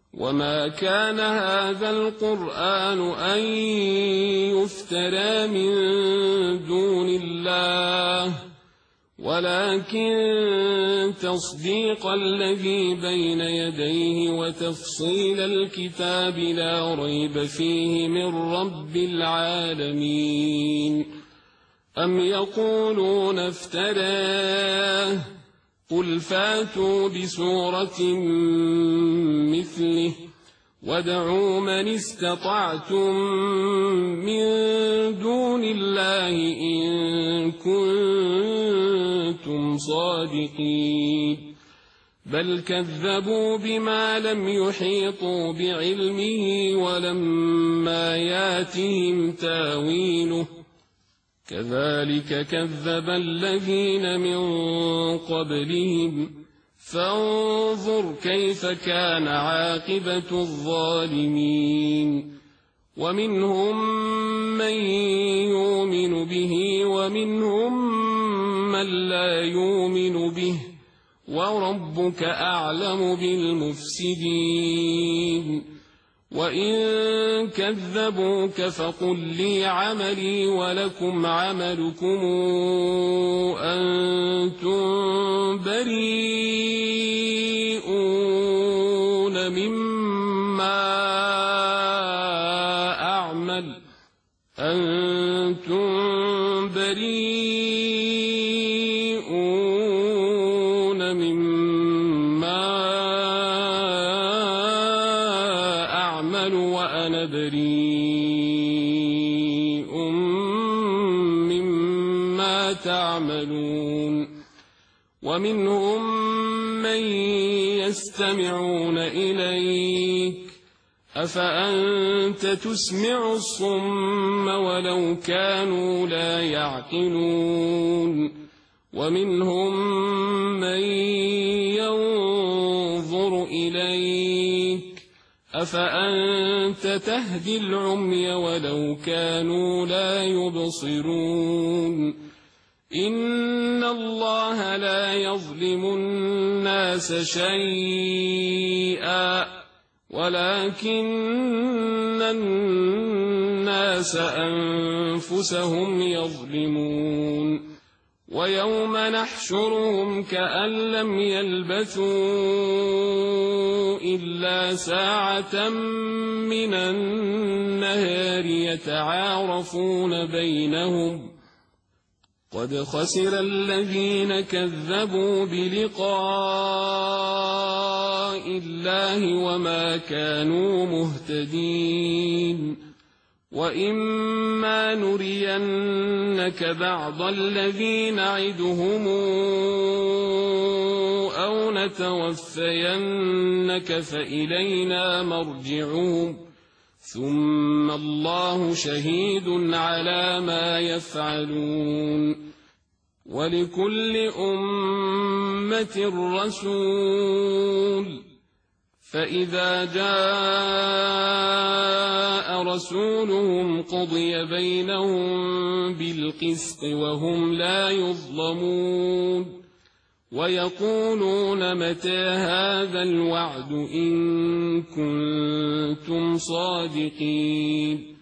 وما كان هذا القرآن أن يفترى من دون الله ولكن تصديق الذي بين يديه وتفصيل الكتاب لا ريب فيه من رب العالمين. أم يقولون افتراه قل فاتوا بسورة مثله وادعوا من استطعتم من دون الله إن كنتم صادقين. بل كذبوا بما لم يحيطوا بعلمه ولما ياتهم تاويله كذلك كذب الذين من قبلهم فانظر كيف كان عاقبة الظالمين. ومنهم من يؤمن به ومنهم من لا يؤمن به وربك أعلم بالمفسدين. وإن كذبوك فقل لي عملي ولكم عملكم أنتم بريئون مما أعمل وأنا بريء مما تعملون. ومنهم من يستمعون إليك أفأنت تسمع الصم ولو كانوا لا يعقلون. ومنهم من ينظر إليك أفأنت تهدي العمي ولو كانوا لا يبصرون. إن الله لا يظلم الناس شيئا ولكن الناس أنفسهم يظلمون. ويوم نحشرهم كأن لم يلبثوا إلا ساعة من النهار يتعارفون بينهم قد خسر الذين كذبوا بلقاء الله وما كانوا مهتدين. وإما نرينك بعض الذي نعدهم أو نتوفينك فإلينا مرجعهم ثم الله شهيد على ما يفعلون. ولكل أمة رسول فإذا جاء رسولهم قضي بينهم بالقسط وهم لا يظلمون. ويقولون متى هذا الوعد إن كنتم صادقين.